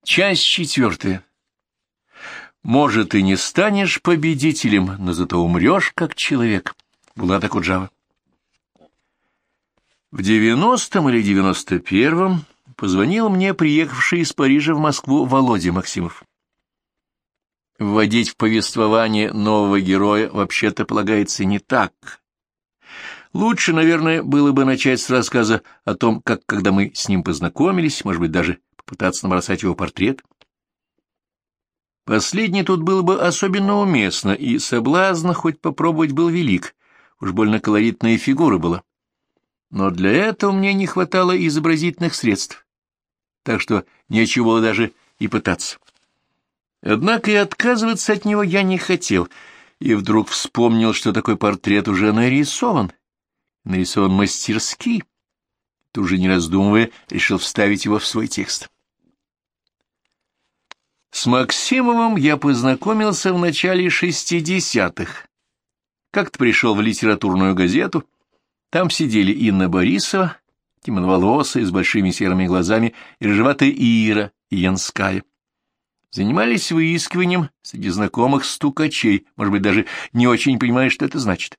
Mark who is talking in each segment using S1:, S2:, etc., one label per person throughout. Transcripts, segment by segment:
S1: Часть четвертая. Может, и не станешь победителем, но зато умрешь как человек. Булат Акуджава. В 90-м или 91-м позвонил мне приехавший из Парижа в Москву Володя Максимов. Вводить в повествование нового героя вообще-то полагается не так. Лучше, наверное, было бы начать с рассказа о том, как, когда мы с ним познакомились, может быть, даже попытаться набросать его портрет. Последний тут было бы особенно уместно, и соблазн хоть попробовать был велик, уж больно колоритная фигура была. Но для этого мне не хватало изобразительных средств, так что нечего было даже и пытаться. Однако и отказываться от него я не хотел, и вдруг вспомнил, что такой портрет уже нарисован мастерски. Тут же, не раздумывая, решил вставить его в свой текст. С Максимовым я познакомился в начале 60-х. Как-то пришел в литературную газету. Там сидели Инна Борисова, темноволосая, с большими серыми глазами, и рыжеватая Ира Янская. Занимались выискиванием среди знакомых стукачей, может быть, даже не очень понимая, что это значит.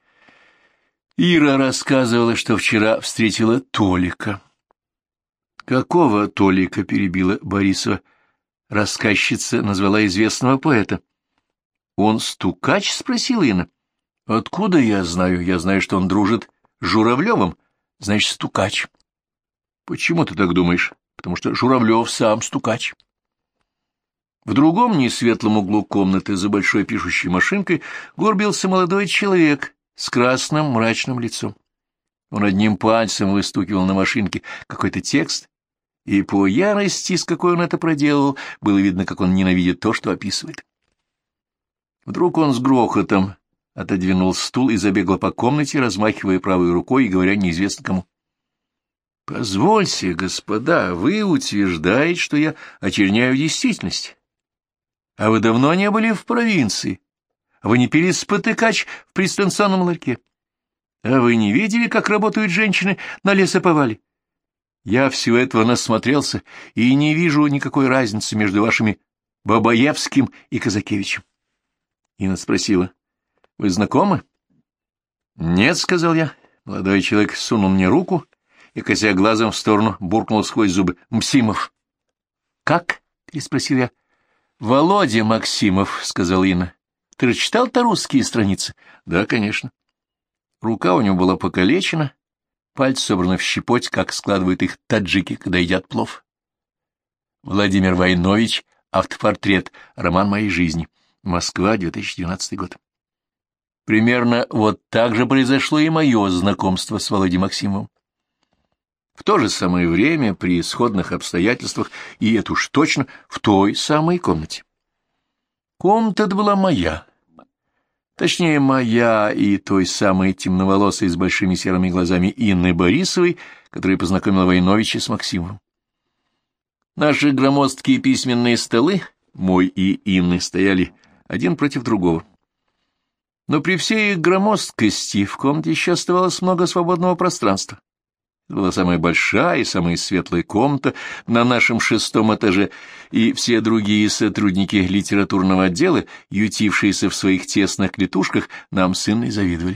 S1: Ира рассказывала, что вчера встретила Толика. «Какого Толика?» — перебила Борисова. Рассказчица назвала известного поэта. «Он стукач?» — спросила Инна. «Откуда я знаю? Я знаю, что он дружит с Журавлевым, значит, стукач». «Почему ты так думаешь?» «Потому что Журавлев сам стукач». В другом несветлом углу комнаты за большой пишущей машинкой горбился молодой человек с красным мрачным лицом. Он одним пальцем выстукивал на машинке какой-то текст, и по ярости, с какой он это проделал, было видно, как он ненавидит то, что описывает. Вдруг он с грохотом отодвинул стул и забегал по комнате, размахивая правой рукой и говоря неизвестно кому. — Позвольте, господа, вы утверждаете, что я очерняю действительность. А вы давно не были в провинции? Вы не пили спотыкач в пристанционном ларьке? А вы не видели, как работают женщины на лесоповале? Я всего этого насмотрелся и не вижу никакой разницы между вашими Бабаевским и Казакевичем. Инна спросила: — Вы знакомы? — Нет, — сказал я. Молодой человек сунул мне руку и, кося глазом в сторону, буркнул сквозь зубы: — Максимов. — Как? — переспросил я. — Володя Максимов, — сказала Инна. — Ты же читал-то русские страницы? — Да, конечно. Рука у него была покалечена, пальцы собраны в щепоть, как складывают их таджики, когда едят плов. Владимир Войнович, автопортрет, роман моей жизни. Москва, 2012 год. Примерно вот так же произошло и мое знакомство с Володей Максимовым. В то же самое время, при сходных обстоятельствах, и это уж точно в той самой комнате. Комната-то была моя. Точнее, моя и той самой темноволосой с большими серыми глазами Инны Борисовой, которая познакомила Войновича с Максимовым. Наши громоздкие письменные столы, мой и Инны, стояли один против другого. Но при всей их громоздкости в комнате еще оставалось много свободного пространства. Это была самая большая и самая светлая комната на нашем 6-м этаже, и все другие сотрудники литературного отдела, ютившиеся в своих тесных клетушках, нам с Инной завидовали.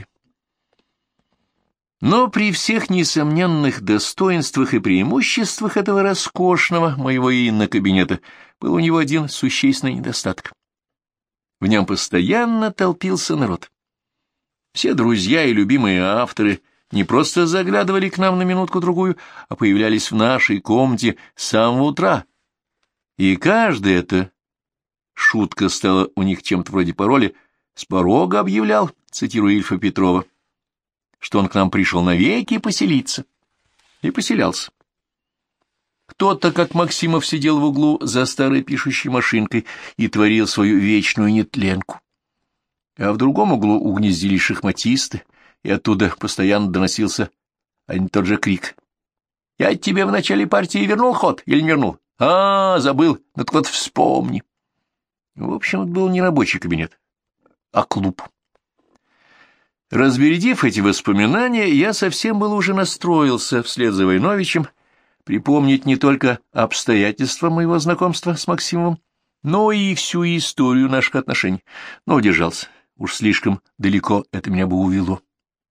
S1: Но при всех несомненных достоинствах и преимуществах этого роскошного моего Инна кабинета был у него один существенный недостаток. В нем постоянно толпился народ. Все друзья и любимые авторы не просто заглядывали к нам на минутку-другую, а появлялись в нашей комнате с самого утра. И каждая эта шутка стала у них чем-то вроде пароля, с порога объявлял, цитируя Ильфа Петрова, что он к нам пришел навеки поселиться. И поселялся. Кто-то, как Максимов, сидел в углу за старой пишущей машинкой и творил свою вечную нетленку. А в другом углу угнездились шахматисты, и оттуда постоянно доносился один тот же крик. — Я тебе в начале партии вернул ход или не вернул? — А, забыл, ну так вот вспомни. В общем, это был не рабочий кабинет, а клуб. Разбередив эти воспоминания, я совсем был уже настроился вслед за Войновичем припомнить не только обстоятельства моего знакомства с Максимовым, но и всю историю наших отношений, но удержался. Уж слишком далеко это меня бы увело.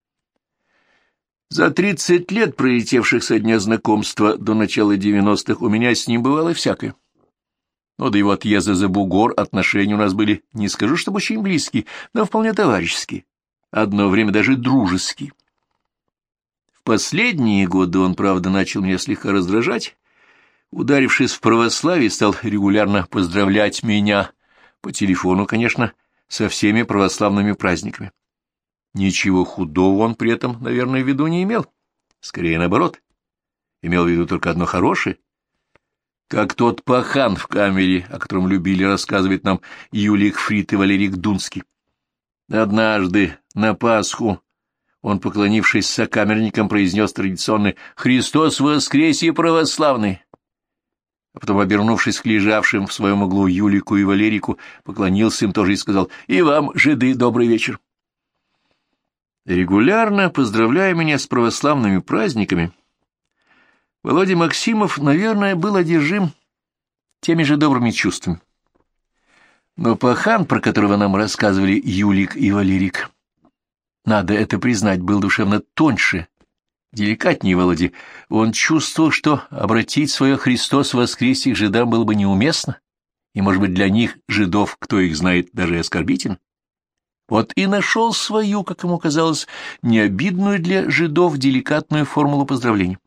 S1: За 30 лет, пролетевших со дня знакомства до начала 90-х, у меня с ним бывало всякое. Но до его отъезда за бугор отношения у нас были, не скажу, чтобы очень близкие, но вполне товарищеские, одно время даже дружеские. В последние годы он, правда, начал меня слегка раздражать, ударившись в православие, стал регулярно поздравлять меня, по телефону, конечно, со всеми православными праздниками. Ничего худого он при этом, наверное, в виду не имел. Скорее, наоборот. Имел в виду только одно хорошее. Как тот пахан в камере, о котором любили рассказывать нам Юлик Фрид и Валерий Дунский. Однажды на Пасху он, поклонившись сокамерникам, произнес традиционный «Христос воскресе, православный!» А потом, обернувшись к лежавшим в своем углу Юлику и Валерику, поклонился им тоже и сказал «И вам, жиды, добрый вечер!» Регулярно поздравляя меня с православными праздниками, Володя Максимов, наверное, был одержим теми же добрыми чувствами. Но пахан, про которого нам рассказывали Юлик и Валерик, надо это признать, был душевно тоньше, деликатнее Володи. Он чувствовал, что обратить свое «Христос воскресе» к жидам было бы неуместно, и, может быть, для них, жидов, кто их знает, даже и оскорбителен. Вот и нашел свою, как ему казалось, необидную для жидов деликатную формулу поздравления.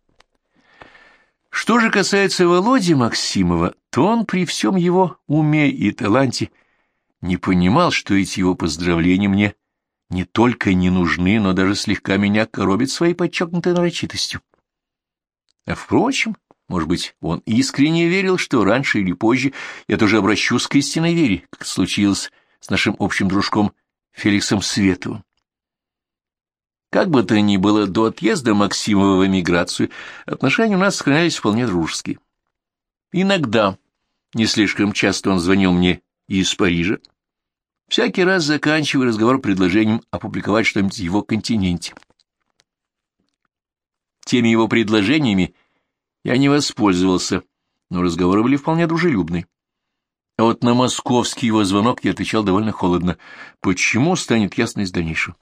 S1: Что же касается Володи Максимова, то он при всем его уме и таланте не понимал, что эти его поздравления мне не только не нужны, но даже слегка меня коробят своей подчеркнутой нарочитостью. А впрочем, может быть, он искренне верил, что раньше или позже я тоже обращусь к истинной вере, как случилось с нашим общим дружком Феликсом Световым. Как бы то ни было, до отъезда Максимова в эмиграцию отношения у нас сохранялись вполне дружеские. Иногда, не слишком часто, он звонил мне из Парижа, всякий раз заканчивая разговор предложением опубликовать что-нибудь в его континенте. Теми его предложениями я не воспользовался, но разговоры были вполне дружелюбные. А вот на московский его звонок я отвечал довольно холодно. Почему, станет ясно из дальнейшего.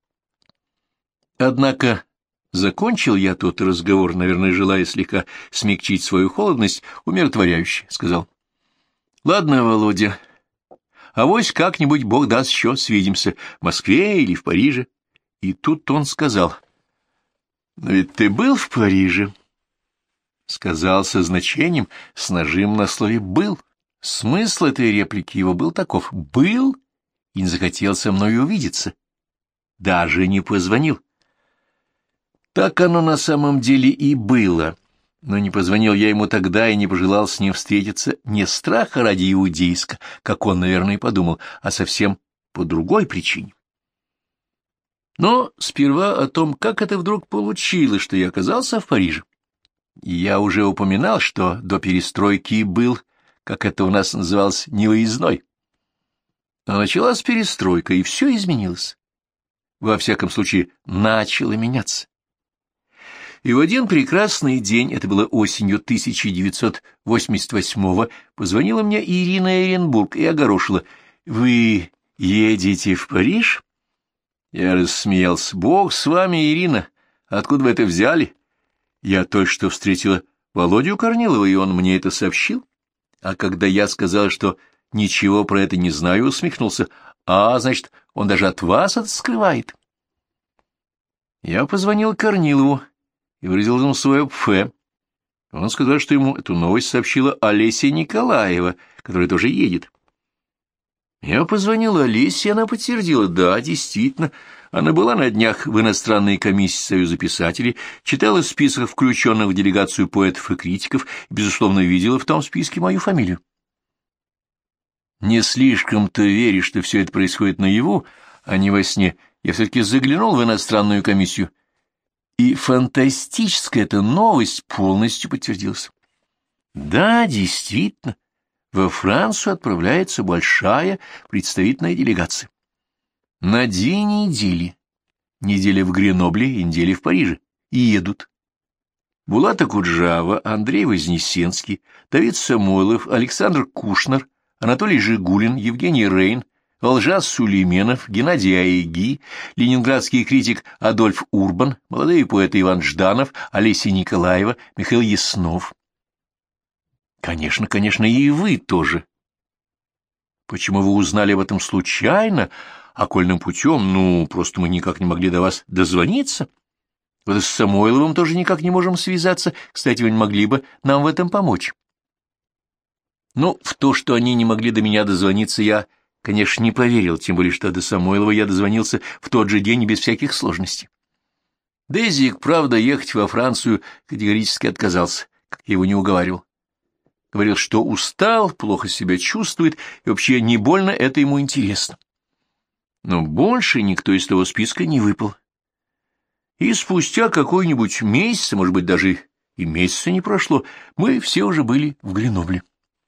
S1: Однако закончил я тот разговор, наверное, желая слегка смягчить свою холодность, умиротворяюще, сказал. — Ладно, Володя, авось как-нибудь, Бог даст, еще свидимся, в Москве или в Париже. И тут он сказал. — Но ведь ты был в Париже? Сказал со значением, с нажимом на слове «был». Смысл этой реплики его был таков. Был и не захотел со мной увидеться. Даже не позвонил. Так оно на самом деле и было. Но не позвонил я ему тогда и не пожелал с ним встретиться не страха ради иудейска, как он, наверное, и подумал, а совсем по другой причине. Но сперва о том, как это вдруг получилось, что я оказался в Париже. Я уже упоминал, что до перестройки был, как это у нас называлось, невыездной. Но началась перестройка, и все изменилось. Во всяком случае, начало меняться. И в один прекрасный день, это было осенью 1988-го, позвонила мне Ирина Эренбург и огорошила. «Вы едете в Париж?» Я рассмеялся. «Бог с вами, Ирина! Откуда вы это взяли?» Я только что встретила Володю Корнилова, и он мне это сообщил. А когда я сказал, что ничего про это не знаю, усмехнулся. «А, значит, он даже от вас это скрывает?» Я позвонил Корнилову и выразил ему свое пфе. Он сказал, что ему эту новость сообщила Олеся Николаева, которая тоже едет. Я позвонил Олесе, и она подтвердила, да, действительно, она была на днях в иностранной комиссии Союза писателей, читала список включенных в делегацию поэтов и критиков и, безусловно, видела в том списке мою фамилию. Не слишком-то веря, что все это происходит наяву, а не во сне, я все-таки заглянул в иностранную комиссию, и фантастическая эта новость полностью подтвердилась. Да, действительно, во Францию отправляется большая представительная делегация. На 2 недели, неделя в Гренобле и неделя в Париже, и едут. Булат Окуджава, Андрей Вознесенский, Давид Самойлов, Александр Кушнер, Анатолий Жигулин, Евгений Рейн, Олжас Сулейменов, Геннадий Айги, ленинградский критик Адольф Урбан, молодые поэты Иван Жданов, Олеся Николаева, Михаил Яснов. Конечно, и вы тоже. Почему вы узнали об этом случайно, окольным путем? Ну, просто мы никак не могли до вас дозвониться. Вот и с Самойловым тоже никак не можем связаться. Кстати, вы не могли бы нам в этом помочь? Ну, в то, что они не могли до меня дозвониться, я, конечно, не поверил, тем более, что до Самойлова я дозвонился в тот же день и без всяких сложностей. Дезик, правда, ехать во Францию категорически отказался, как я его не уговаривал. Говорил, что устал, плохо себя чувствует, и вообще не больно это ему интересно. Но больше никто из того списка не выпал. И спустя какой-нибудь месяц, может быть, даже и месяца не прошло, мы все уже были в Гренобле.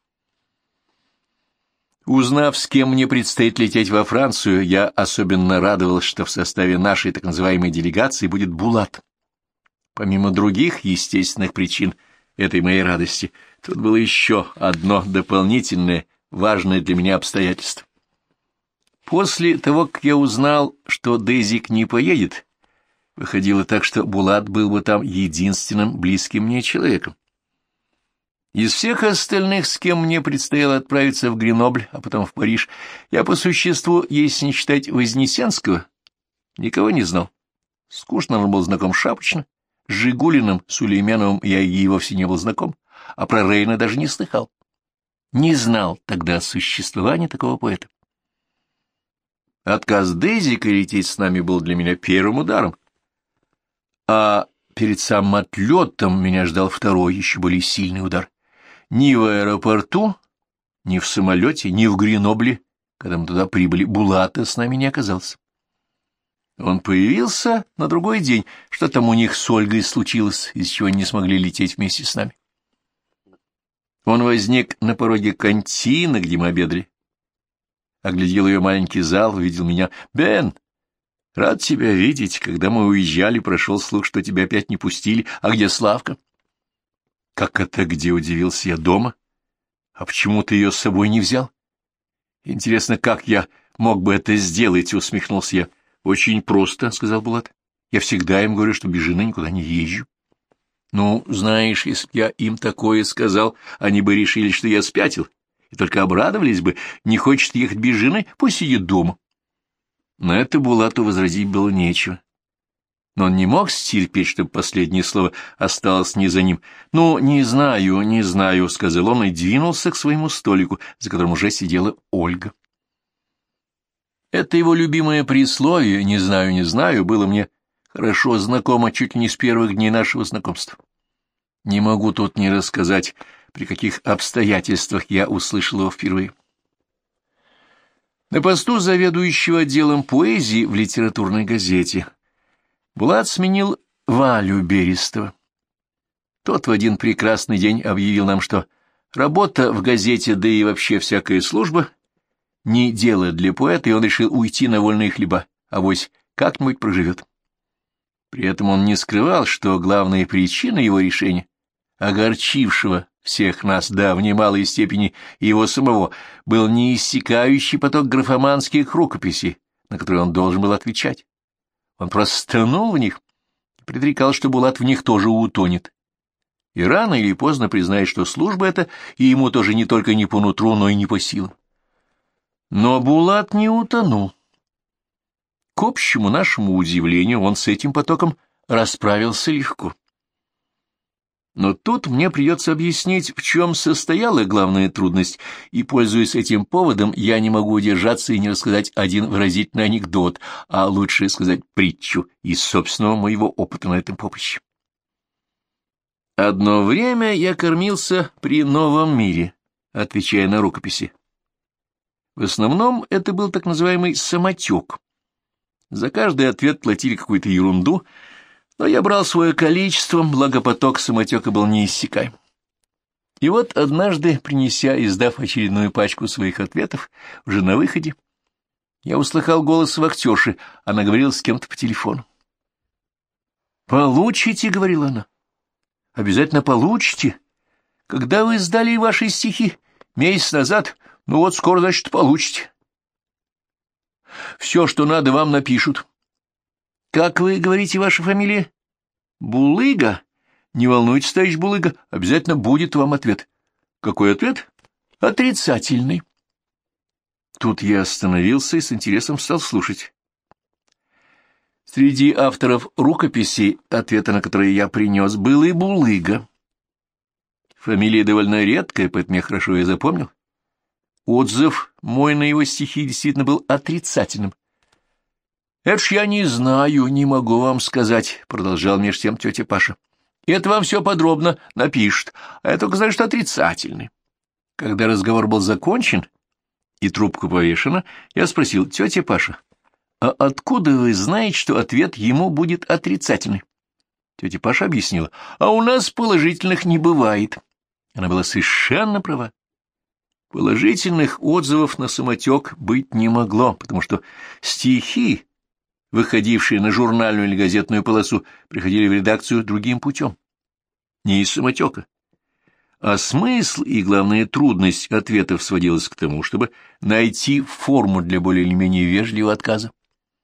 S1: Узнав, с кем мне предстоит лететь во Францию, я особенно радовался, что в составе нашей так называемой делегации будет Булат. Помимо других естественных причин этой моей радости, тут было еще одно дополнительное, важное для меня обстоятельство. После того, как я узнал, что Дезик не поедет, выходило так, что Булат был бы там единственным близким мне человеком. Из всех остальных, с кем мне предстояло отправиться в Гренобль, а потом в Париж, я по существу, если не считать Вознесенского, никого не знал. С Кушнером был знаком шапочно, с Жигулиным, Сулейменовым я и вовсе не был знаком, а про Рейна даже не слыхал. Не знал тогда о существовании такого поэта. Отказ Дезика лететь с нами был для меня первым ударом. А перед самым отлетом меня ждал второй, еще более сильный удар. Ни в аэропорту, ни в самолете, ни в Гренобле, когда мы туда прибыли, Булата с нами не оказался. Он появился на другой день, что там у них с Ольгой случилось, из чего они не смогли лететь вместе с нами. Он возник на пороге кантины, где мы обедали. Оглядел ее маленький зал, увидел меня. «Бен, рад тебя видеть. Когда мы уезжали, прошел слух, что тебя опять не пустили. А где Славка?» «Как это где?» — удивился я. «Дома? А почему ты ее с собой не взял?» «Интересно, как я мог бы это сделать?» — усмехнулся я. «Очень просто», — сказал Булат. «Я всегда им говорю, что без жены никуда не езжу». «Ну, знаешь, если б я им такое сказал, они бы решили, что я спятил, и только обрадовались бы. Не хочет ехать без жены, пусть сидит дома». На это Булату возразить было нечего. Но он не мог стерпеть, чтобы последнее слово осталось не за ним. «Ну, не знаю», — сказал он и двинулся к своему столику, за которым уже сидела Ольга. Это его любимое присловие «не знаю» было мне хорошо знакомо чуть ли не с первых дней нашего знакомства. Не могу тут не рассказать, при каких обстоятельствах я услышал его впервые. На посту заведующего отделом поэзии в литературной газете Булат сменил Валю Берестова. Тот в один прекрасный день объявил нам, что работа в газете, да и вообще всякая служба, не дело для поэта, и он решил уйти на вольные хлеба, авось как-нибудь проживет. При этом он не скрывал, что главная причина его решения, огорчившего всех нас до в немалой степени его самого, был неиссякающий поток графоманских рукописей, на которые он должен был отвечать. Он просто тонул в них и предрекал, что Булат в них тоже утонет. И рано или поздно признает, что служба эта и ему тоже не только не по нутру, но и не по силам. Но Булат не утонул. К общему нашему удивлению, он с этим потоком расправился легко. Но тут мне придется объяснить, в чем состояла главная трудность, и, пользуясь этим поводом, я не могу удержаться и не рассказать один выразительный анекдот, а лучше сказать притчу из собственного моего опыта на этом поприще. Одно время я кормился при «Новом мире», отвечая на рукописи. В основном это был так называемый самотек. За каждый ответ платили какую-то ерунду, но я брал свое количество, благо поток самотека был неиссякаем. И вот однажды, принеся и сдав очередную пачку своих ответов, уже на выходе, я услыхал голос вахтерши, она говорила с кем-то по телефону. «Получите», — говорила она. обязательно получите. Когда вы сдали ваши стихи? Месяц назад? Ну вот скоро, значит, получите. Все, что надо, вам напишут. Как вы говорите, ваша фамилия? Булыга? Не волнуйтесь, товарищ Булыга, обязательно будет вам ответ. Какой ответ? Отрицательный. Тут я остановился и с интересом стал слушать. Среди авторов рукописей, ответа на которые я принес, был и Булыга. Фамилия довольно редкая, поэтому я хорошо ее запомнил. Отзыв мой на его стихи действительно был отрицательным. — Это ж я не знаю, не могу вам сказать, — продолжал меж тем тетя Паша. — Это вам все подробно напишет, а я только знаю, что отрицательный. Когда разговор был закончен и трубка повешена, я спросил: тетя Паша, а откуда вы знаете, что ответ ему будет отрицательный? Тетя Паша объяснила: а у нас положительных не бывает. Она была совершенно права. Положительных отзывов на самотек быть не могло, потому что стихи, выходившие на журнальную или газетную полосу, приходили в редакцию другим путем, не из самотека. А смысл и, главная трудность ответов сводилась к тому, чтобы найти форму для более или менее вежливого отказа.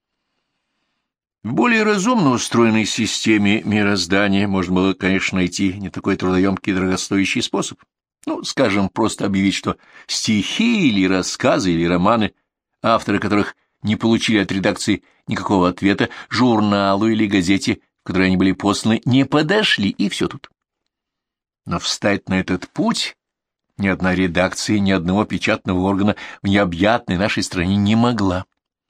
S1: В более разумно устроенной системе мироздания можно было, конечно, найти не такой трудоемкий и дорогостоящий способ. Ну, скажем, просто объявить, что стихи или рассказы или романы, авторы которых не получили от редакции никакого ответа, журналу или газете, в которой они были посланы, не подошли, и все тут. Но встать на этот путь ни одна редакция, ни одного печатного органа в необъятной нашей стране не могла.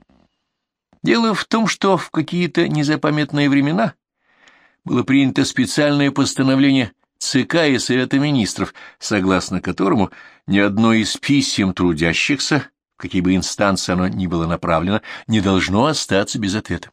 S1: Дело в том, что в какие-то незапамятные времена было принято специальное постановление ЦК и Совета Министров, согласно которому ни одно из писем трудящихся, в какие бы инстанции оно ни было направлено, не должно остаться без ответа.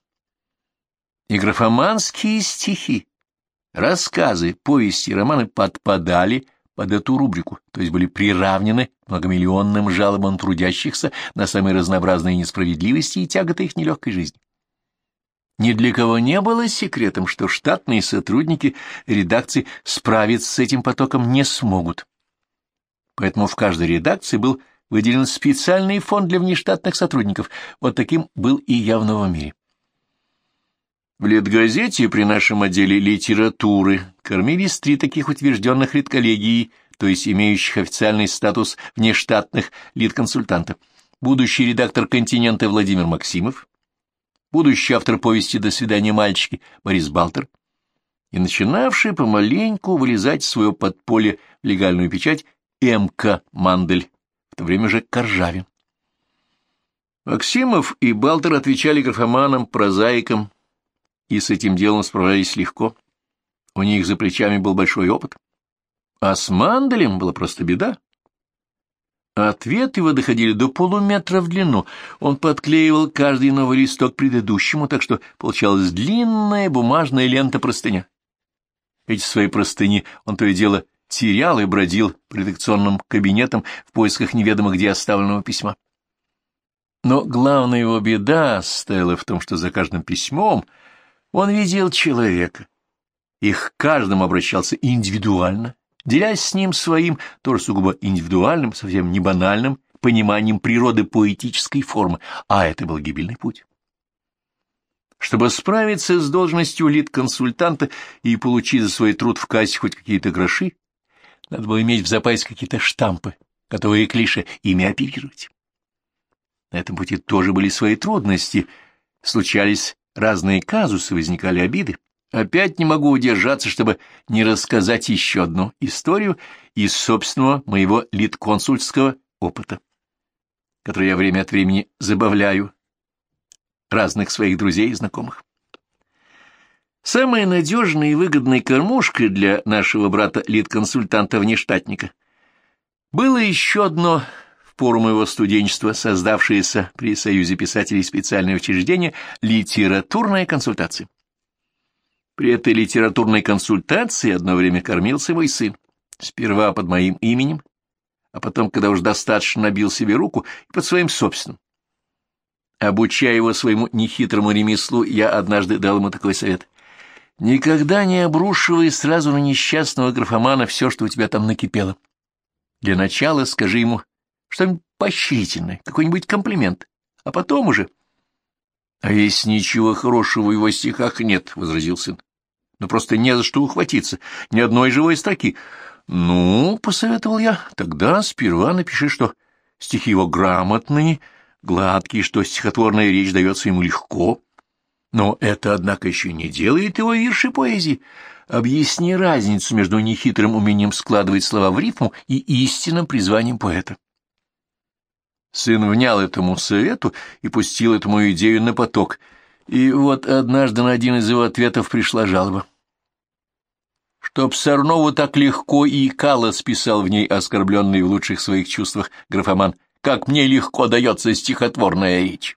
S1: И графоманские стихи, рассказы, повести и романы подпадали под эту рубрику, то есть были приравнены многомиллионным жалобам трудящихся на самые разнообразные несправедливости и тяготы их нелегкой жизни. Ни для кого не было секретом, что штатные сотрудники редакции справиться с этим потоком не смогут. Поэтому в каждой редакции был выделен специальный фонд для внештатных сотрудников. Вот таким был и я в новом мире. В литгазете при нашем отделе литературы кормились 3 таких утвержденных редколлегии, то есть имеющих официальный статус внештатных литконсультанта. Будущий редактор «Континента» Владимир Максимов, будущий автор повести «До свидания, мальчики» Борис Балтер и начинавший помаленьку вылезать в свое подполье в легальную печать М.К. Мандель, в то время же Коржавин. Максимов и Балтер отвечали графоманам, прозаикам, и с этим делом справлялись легко. У них за плечами был большой опыт. А с Манделем была просто беда. Ответы его доходили до полуметра в длину. Он подклеивал каждый новый листок к предыдущему, так что получалась длинная бумажная лента-простыня. Эти свои простыни он то и дело терял и бродил по редакционным кабинетам в поисках неведомо где оставленного письма. Но главная его беда стояла в том, что за каждым письмом он видел человека, и к каждому обращался индивидуально, делясь с ним своим, тоже сугубо индивидуальным, совсем не банальным, пониманием природы поэтической формы, а это был гибельный путь. Чтобы справиться с должностью литконсультанта и получить за свой труд в кассе хоть какие-то гроши, надо было иметь в запасе какие-то штампы, готовые клише, ими оперировать. На этом пути тоже были свои трудности, случались разные казусы, возникали обиды. Опять не могу удержаться, чтобы не рассказать еще одну историю из собственного моего литконсульского опыта, который я время от времени забавляю разных своих друзей и знакомых. Самой надежной и выгодной кормушкой для нашего брата-литконсультанта-внештатника было еще одно в пору моего студенчества создавшееся при Союзе писателей специальное учреждение «Литературная консультация». При этой литературной консультации одно время кормился мой сын, сперва под моим именем, а потом, когда уж достаточно набил себе руку, и под своим собственным. Обучая его своему нехитрому ремеслу, я однажды дал ему такой совет. Никогда не обрушивай сразу на несчастного графомана все, что у тебя там накипело. Для начала скажи ему что-нибудь поощрительное, какой-нибудь комплимент, а потом уже... — А если ничего хорошего в его стихах нет, — возразил сын, — ну просто не за что ухватиться, ни одной живой строки. — Ну, — посоветовал я, — тогда сперва напиши, что стихи его грамотные, гладкие, что стихотворная речь дается ему легко. Но это, однако, еще не делает его вирши поэзии. Объясни разницу между нехитрым умением складывать слова в рифму и истинным призванием поэта. Сын внял этому совету и пустил эту мою идею на поток. И вот однажды на один из его ответов пришла жалоба. Чтоб Сорнову так легко и кало, списал в ней оскорбленный в лучших своих чувствах графоман, как мне легко дается стихотворная речь.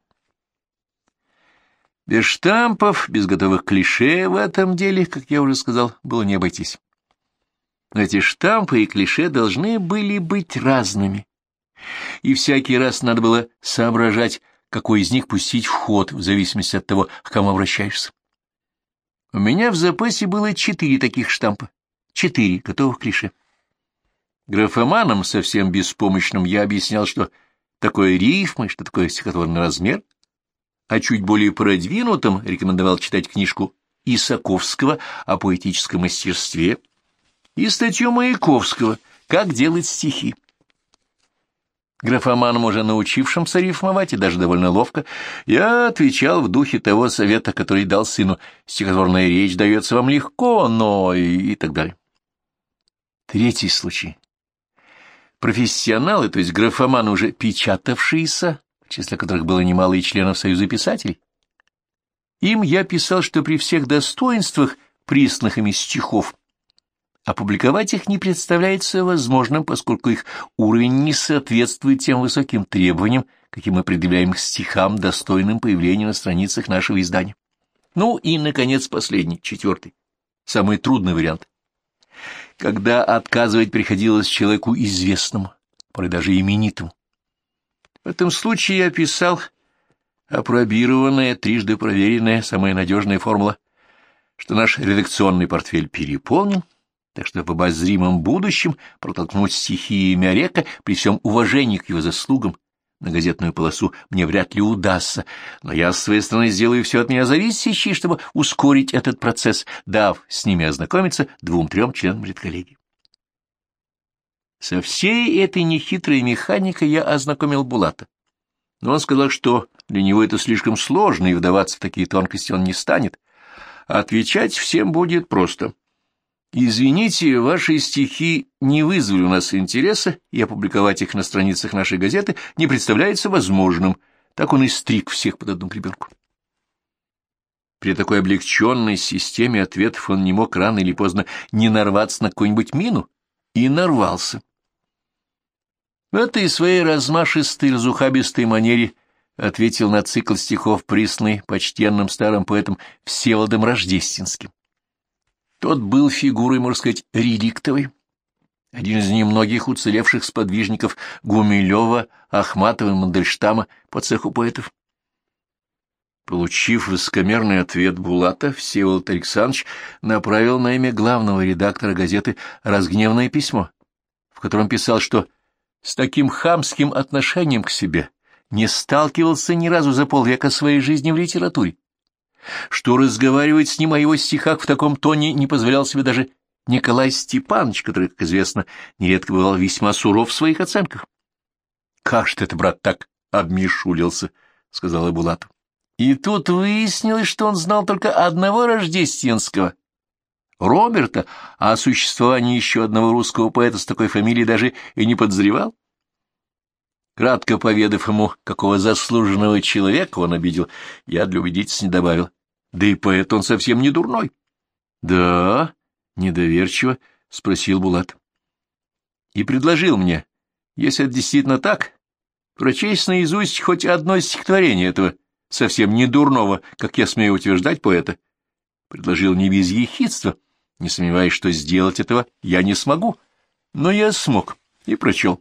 S1: Без штампов, без готовых клише в этом деле, как я уже сказал, было не обойтись. Но эти штампы и клише должны были быть разными. И всякий раз надо было соображать, какой из них пустить в ход, в зависимости от того, к кому обращаешься. У меня в запасе было 4 таких штампа, 4 готовых клише. Графоманам, совсем беспомощным, я объяснял, что такое рифмы, что такое стихотворный размер, а чуть более продвинутым рекомендовал читать книжку Исаковского о поэтическом мастерстве и статью Маяковского «Как делать стихи». Графоманам, уже научившимся рифмовать, и даже довольно ловко, я отвечал в духе того совета, который дал сыну: стихотворная речь дается вам легко, но и так далее. Третий случай. Профессионалы, то есть графоманы, уже печатавшиеся, в числе которых было немало и членов Союза писателей, им я писал, что при всех достоинствах присланных ими стихов опубликовать их не представляется возможным, поскольку их уровень не соответствует тем высоким требованиям, каким мы предъявляем к стихам, достойным появления на страницах нашего издания. Ну и, наконец, последний, 4, самый трудный вариант. Когда отказывать приходилось человеку известному, порой даже именитому. В этом случае я писал апробированная, трижды проверенная, самая надежная формула, что наш редакционный портфель переполнен, так что в обозримом будущем протолкнуть стихи Мярека при всем уважении к его заслугам на газетную полосу мне вряд ли удастся, но я с своей стороны сделаю все от меня зависящее, чтобы ускорить этот процесс, дав с ними ознакомиться 2-3 членам редколлегии. Со всей этой нехитрой механикой я ознакомил Булата, но он сказал, что для него это слишком сложно, и вдаваться в такие тонкости он не станет. Отвечать всем будет просто. Извините, ваши стихи не вызвали у нас интереса, и опубликовать их на страницах нашей газеты не представляется возможным. Так он и стриг всех под одну гребенку. При такой облегченной системе ответов он не мог рано или поздно не нарваться на какую-нибудь мину, и нарвался. В этой своей размашистой, разухабистой манере ответил на цикл стихов, присланный почтенным старым поэтом Всеволодом Рождественским. Тот был фигурой, можно сказать, реликтовой, один из немногих уцелевших сподвижников Гумилева, Ахматова и Мандельштама по цеху поэтов. Получив высокомерный ответ Булата, Всеволод Александрович направил на имя главного редактора газеты разгневанное письмо, в котором писал, что с таким хамским отношением к себе не сталкивался ни разу за полвека своей жизни в литературе, что разговаривать с ним о его стихах в таком тоне не позволял себе даже Николай Степанович, который, как известно, нередко бывал весьма суров в своих оценках. — Как же ты, брат, так обмешулился, — сказала Булату. И тут выяснилось, что он знал только одного рождественского, Роберта, а о существовании еще одного русского поэта с такой фамилией даже и не подозревал. Кратко поведав ему, какого заслуженного человека он обидел, я для убедительности не добавил: да и поэт он совсем не дурной. — Да, — недоверчиво спросил Булат. И предложил мне, если это действительно так, прочесть наизусть хоть одно стихотворение этого совсем не дурного, как я смею утверждать, поэта. Предложил не без ехидства, не сомневаясь, что сделать этого я не смогу, но я смог и прочел.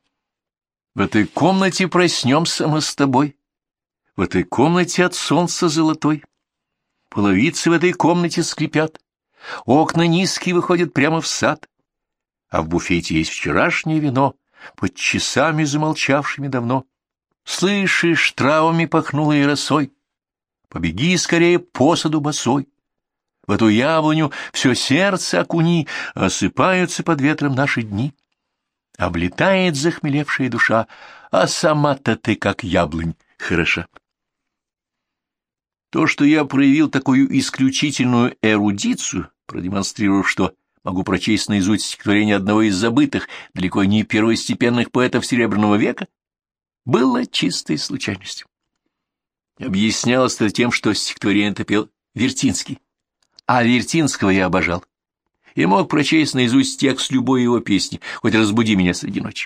S1: В этой комнате проснемся мы с тобой, в этой комнате от солнца золотой. половицы в этой комнате скрипят, окна низкие выходят прямо в сад, а в буфете есть вчерашнее вино, под часами замолчавшими давно. Слышишь, травами пахнуло и росой, побеги скорее по саду босой. В эту яблоню все сердце окуни, осыпаются под ветром наши дни. Облетает захмелевшая душа, а сама-то ты, как яблонь, хороша. То, что я проявил такую исключительную эрудицию, продемонстрировав, что могу прочесть наизусть стихотворение одного из забытых, далеко не первостепенных поэтов Серебряного века, было чистой случайностью. Объяснялось это тем, что стихотворение-то пел Вертинский, а Вертинского я обожал и мог прочесть наизусть текст любой его песни, хоть разбуди меня среди ночи.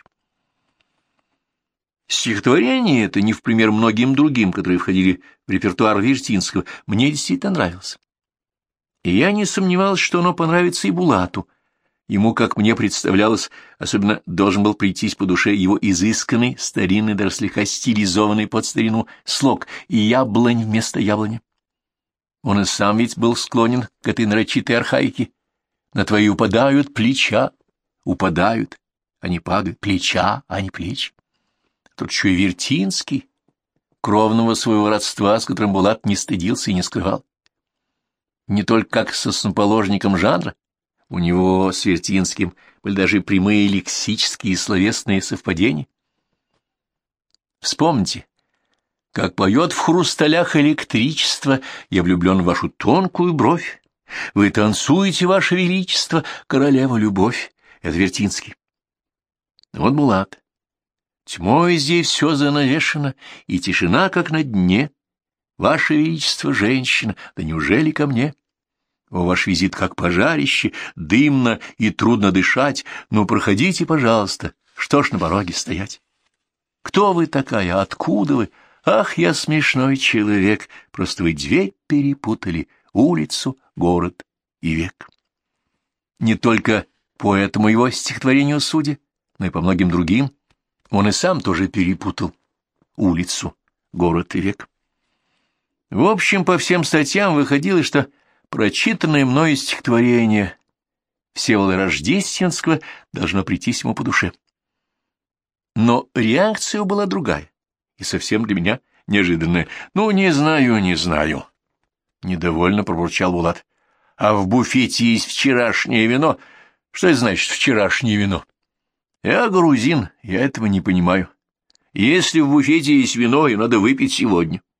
S1: Стихотворение это, не в пример многим другим, которые входили в репертуар Вертинского, мне действительно нравилось. И я не сомневался, что оно понравится и Булату. Ему, как мне представлялось, особенно должен был прийтись по душе его изысканный, старинный, даже слегка стилизованный под старину слог и яблонь вместо яблони. Он и сам ведь был склонен к этой нарочитой архаике. На твои упадают плеча, упадают, а не падают, плеча, а не плечи. Тут еще и Вертинский, кровного своего родства, с которым Булат не стыдился и не скрывал. Не только как с основоположником жанра, у него с Вертинским были даже прямые лексические и словесные совпадения. Вспомните, как поет в хрусталях электричество, я влюблен в вашу тонкую бровь, вы танцуете, ваше величество, королева любовь. Это Вертинский. Вот Булат. Тьмой здесь все занавешено, и тишина, как на дне. Ваше величество, женщина, да неужели ко мне? О, ваш визит как пожарище, дымно и трудно дышать. Ну, проходите, пожалуйста, что ж на пороге стоять? Кто вы такая, откуда вы? Ах, я смешной человек, просто вы дверь перепутали, улицу, город и век. Не только по этому его стихотворению судя, но и по многим другим. Он и сам тоже перепутал улицу, город и век. В общем, по всем статьям выходило, что прочитанное мною стихотворение Всеволода Рождественского должно прийтись ему по душе. Но реакция была другая и совсем для меня неожиданная. «Ну, не знаю, не знаю», — недовольно пробурчал Булат. «А в буфете есть вчерашнее вино. Что это значит вчерашнее вино? Я грузин, я этого не понимаю. Если в буфете есть вино, и надо выпить сегодня».